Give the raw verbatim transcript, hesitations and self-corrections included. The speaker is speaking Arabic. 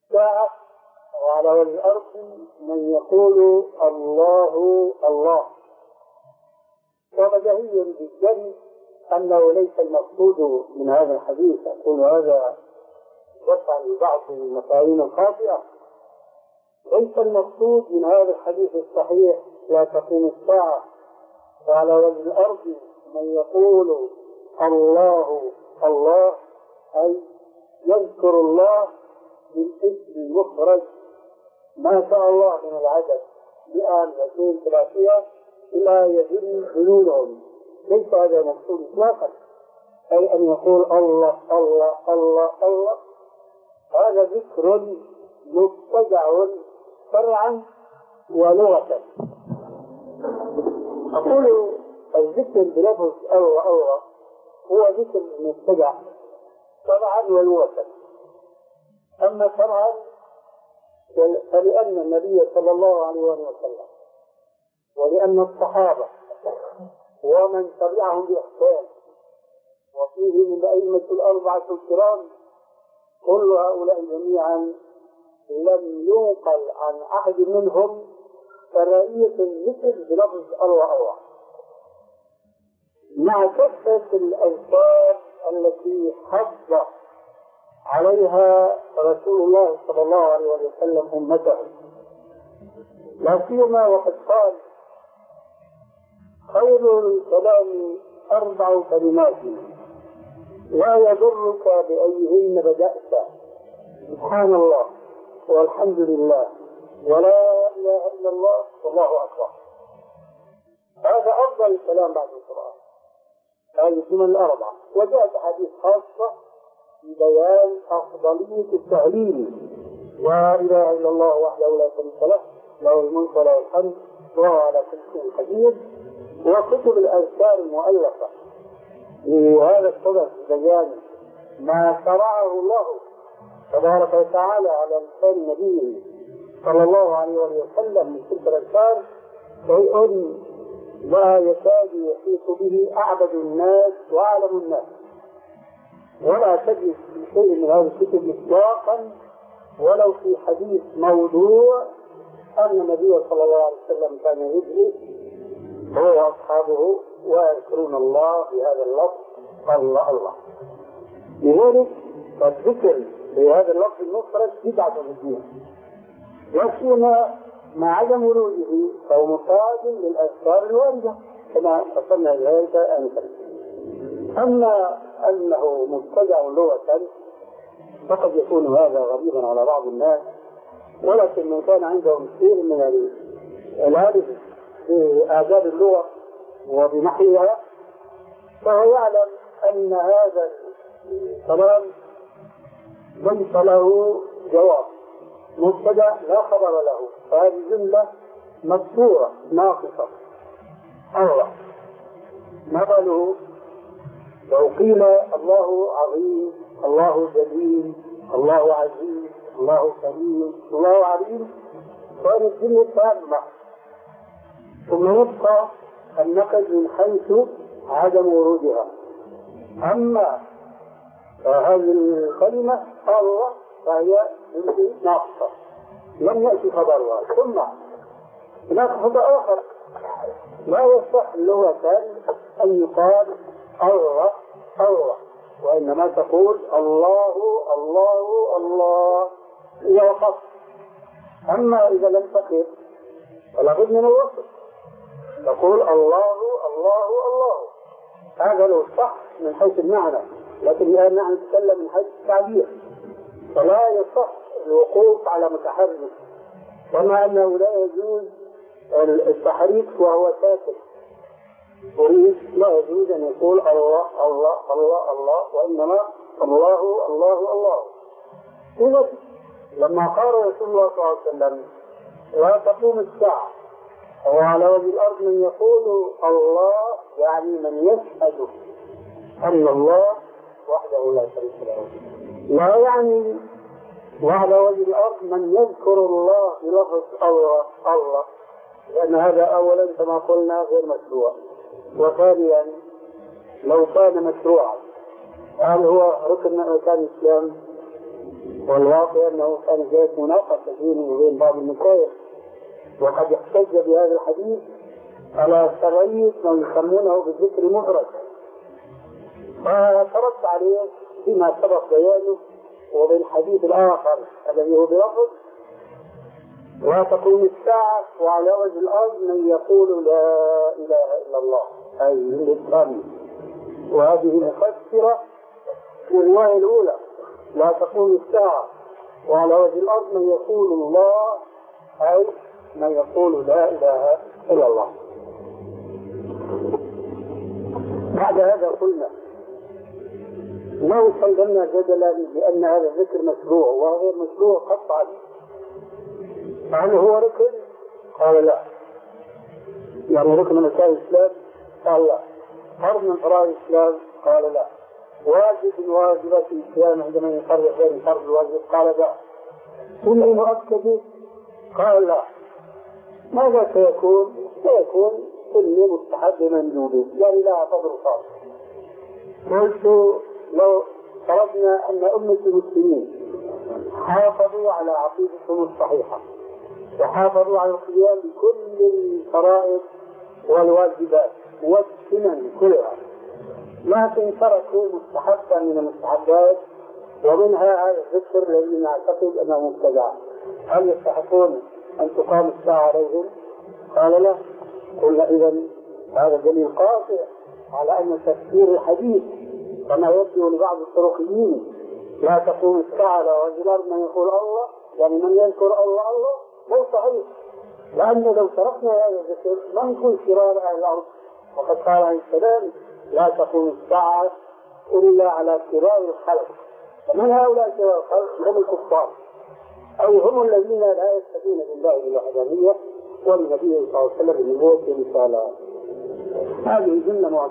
الساعة وعلى وجه الأرض من يقول الله الله. وبديهي جدا أنه ليس المقصود من هذا الحديث، أقول هذا وقع لبعض المفاهيم الخاطئة، ليس المقصود من هذا الحديث الصحيح لا تقوم الساعة وعلى وجه الأرض من يقول الله الله، أي يذكر الله بالاسم المفرد ما شاء الله من العدد مئة مئتين ثلاثمائة إلى يجري جنونهم، ليس هذا المقصود إطلاقا، أي أن يقول الله الله الله الله. هذا ذكر مبتدع شرعا ولغة. أقول الذكر بلفظ الله الله هو ذكر مبتدع شرعا ولغة. أما شرعا فلأن النبي صلى الله عليه وسلم ولأن الصحابة ومن تبعهم بإحسان وفيه من الأئمة الأربعة الكرام كل هؤلاء جميعا لم ينقل عن أحد منهم كراهية الذكر بلفظ الله الله، مع كثرة الأذكار التي حض عليها رسول الله صلى الله عليه وسلم أمته، لا سيما وقد قال خير الكلام أربع كلمات لا يضرك بأيهن بدأت، سبحان الله والحمد لله ولا إله إلا الله والله أكبر. هذا أفضل الكلام بعد القرآن، هذه الجمل الأربعة. وجاءت حديث خاصة ببيان أفضلية التهليل، لا إله إلا الله وحده لا شريك له له الملك وله الحمد وهو على كل شيء قدير. وكتب الأذكار المؤلفة لهذا الصدد بيان ما شرعه الله تبارك وتعالى على لسان نبيه صلى الله عليه وسلم من تلك الأذكار شيء لا يكاد يحيط به أعبد الناس وأعلم الناس، ولا تجد في شيء من هذه الكتب إطلاقا ولو في حديث موضوع أن النبي صلى الله عليه وسلم كان يدعي هو وأصحابه ويذكرون الله بهذا اللفظ الله الله. لذلك الذكر بهذا اللفظ المفرد بدعة في الدين، يكون مع عدم وروده فهو مقابل للأذكار الواردة كما فصلنا ذلك آنفا. أما أنه مبتدع لغة فقد يكون هذا غريبا على بعض الناس، ولكن من كان عندهم شيء من العارف بآداب اللغة وبنحوها فهو يعلم أن هذا الكلام ليس له جواب، مبتدع لا خبر له، فهذه جملة مكسورة ناقصة. الله مثله لو قيل الله عظيم الله جليل الله عزيز الله كريم الله عليم صارت جملة تامة، ثم يبقى النقل من حيث عدم ورودها. أما هذه الكلمة الله فهي ناقصة لم يأتي خبرها. ثم هناك خطأ آخر لا يصح لغة أن يقال الله الله، وإنما تقول الله الله الله إذا وقفت. أما إذا لم تقف فلا بد من الوصف، تقول الله الله الله. هذا لو صح من حيث المعنى، لكن لأن نحن نتكلم من حيث التعبير فلا يصح الوقوف على متحرك، كما أنه لا يجوز التحريك وهو ساكن. أريد لا يجوز أن يقول الله الله الله الله، وإنما الله الله الله. إذا لما قال رسول الله صلى الله عليه وسلم لا تقوم الساعة وعلى وجه الأرض من يقول الله، يعني من يشهد أن الله وحده لا شريك له، لا يعني وعلى وجه الأرض من يذكر الله بلفظ الله الله، لأن هذا أولا كما قلنا غير مشروع. وثانيا لو كان مشروعا هل هو ركن من أركان الإسلام؟ والواقع أنه كان جاءت مناقشة بينه وبين بعض المشايخ، وقد احتج بهذا الحديث على تغيير ما يسمونه بالذكر مفرد، فرد عليه فيما سبق بيانه وبالحديث الآخر الذي هو بلفظ لا تقوم الساعة وعلى وجه الأرض من يقول لا إله إلا الله، أي الإسلام. وهذه مفسرة للرواية الأولى لا تقوم الساعة وعلى وجه الأرض من يقول الله، أي من يقول لا إله إلا الله. بعد هذا قلنا لو سلمنا جدلا بأن هذا الذكر مشروع وغير مشروع قطعا، هل هو ركن؟ قال لا. يعني ركن من أركان الإسلام؟ قال لا. فرض من فروض الإسلام؟ قال لا. واجب من واجبات الإسلام عندما يفرق بين فرض الواجب؟ قال لا. سنة مؤكدة؟ قال لا. ماذا سيكون؟ سيكون سنة مستحب مندوب، يعني لا فضل خاص. قلت لو فرضنا أن أمة المسلمين حافظوا على عقيدتهم الصحيحة وحافظوا على القيام بكل الفرائض والواجبات والسنن كلها، لكن تركوا مستحبا من المستحبات ومنها هذا الذكر الذي نعتقد أنه مبتدع، هل يستحقون أن تقام الساعة عليهم؟ قال لا. قلنا إذن هذا دليل قاطع على أن تفسير الحديث كما يبدو لبعض الطرقيين لا تقوم الساعة على وجه الأرض من يقول الله، يعني من يذكر الله الله، مو صحيح، لأن لو تركنا هذا الذكر ما نكون شرار أهل الأرض، وقد قال عليه السلام لا تقوم الساعة إلا على كبار الخلق. من هؤلاء كبار الخلق؟ هم الكفار، أو هم الذين لا يستدين بالله بالوحدانية ولنبيه صلى الله عليه وسلم بالنبوة والرسالة. هذه جملة